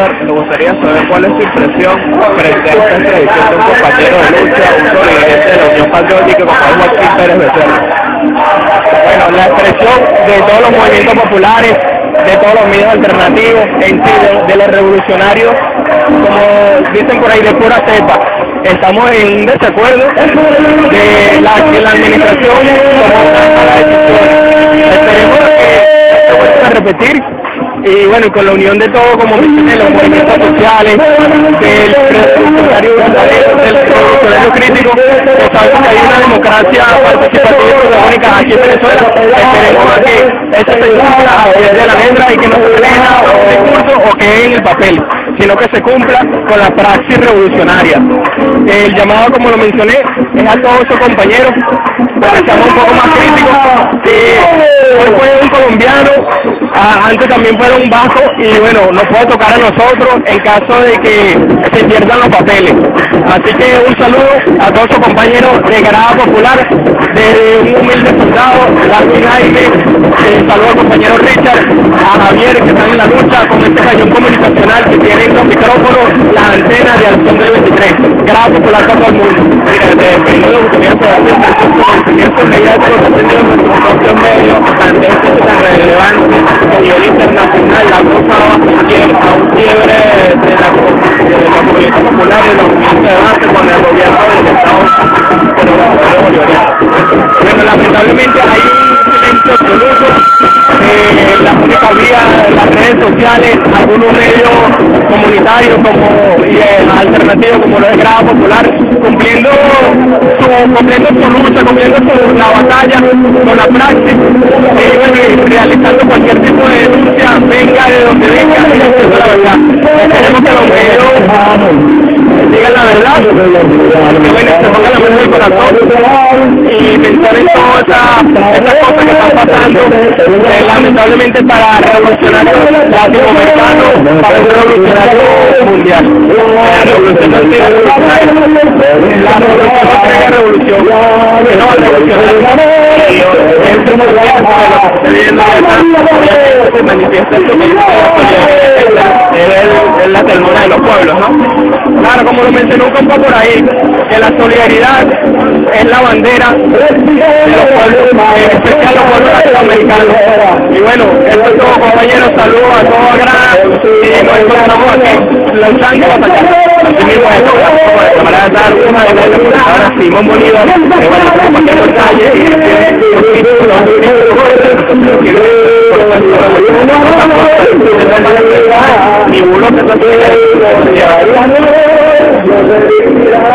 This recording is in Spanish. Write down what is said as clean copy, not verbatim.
Richard, me gustaría saber cuál es su impresión frente a esta extradición de un compañero de lucha, un sobreviviente de la Unión Patriótica como es Joaquín Pérez Becerra. Bueno, la expresión de todos los movimientos populares, de todos los medios alternativos, en sí, de los revolucionarios, como dicen por ahí, de pura cepa. Estamos en un desacuerdo de la administración tomó una mala decisión. Esperemos que se vuelva a repetir. Y bueno, y con la unión de todo, como mencioné, los movimientos sociales, del revolucionario verdadero, del revolucionario crítico, que sabemos que hay una democracia participativa y protagónica aquí en Venezuela. Esperemos a que esa se cumpla a través de la letra y que no se lea un discurso o quede en el papel, sino que se cumpla con la praxis revolucionaria. El llamado, como lo mencioné, es a todos sus compañeros, para que seamos un poco más críticos. Hoy fue un colombiano, antes también fuera un vasco, y bueno, nos puede tocar a nosotros en caso de que se pierdan los papeles. Así que un saludo a todos sus compañeros de Grada Popular, de un humilde soldado, Darwin Jaime, saludo al compañero Richard, a Javier, que están en la lucha con este cañón comunicacional que tienen los micrófonos, la antena de Acción del 23. Grada Popular para todo el mundo. Mira, desde el primer comienzo de hacer conocimientos mediáticos que ha tenido nuestros propios medios, tan tan relevante a nivel internacional, la cosa va a un quiebre de la movimiento popular y los movimientos de base con el gobierno del Estado por el gobierno bolivariano. Bueno, lamentablemente hay un silencio absoluto, la única vía, las redes sociales, algunos medios comunitarios como alternativos como lo de Grada Popular, cumpliendo su lucha, la batalla con la praxis, y realizando cualquier tipo de denuncia, venga de donde venga, y haciendo la verdad. Esperemos que los medios digan la verdad, que bueno, se pongan la mano en el corazón y pensar en todas estas cosas que están pasando, lamentablemente para revolucionarios latinoamericanos, para un revolucionario mundial. La revolución no tiene revolucionario, la revolución no tiene revolución, que no va a revolucionar. Este movimiento de lo que está viendo acá, se manifiesta esto que es la ternura de los pueblos, ¿no? Claro, como lo mencionó un compa por ahí, que la solidaridad es la bandera de los pueblos, en especial los pueblos latinoamericanos. Y bueno, esto es todo, compañeros, saludos a toda Grada, y nos encontramos aquí, luchando hasta allá. Así mismo es, como de camarada Darwin, ahora Simón Bolívar, que bueno, por cualquier calle, y uno que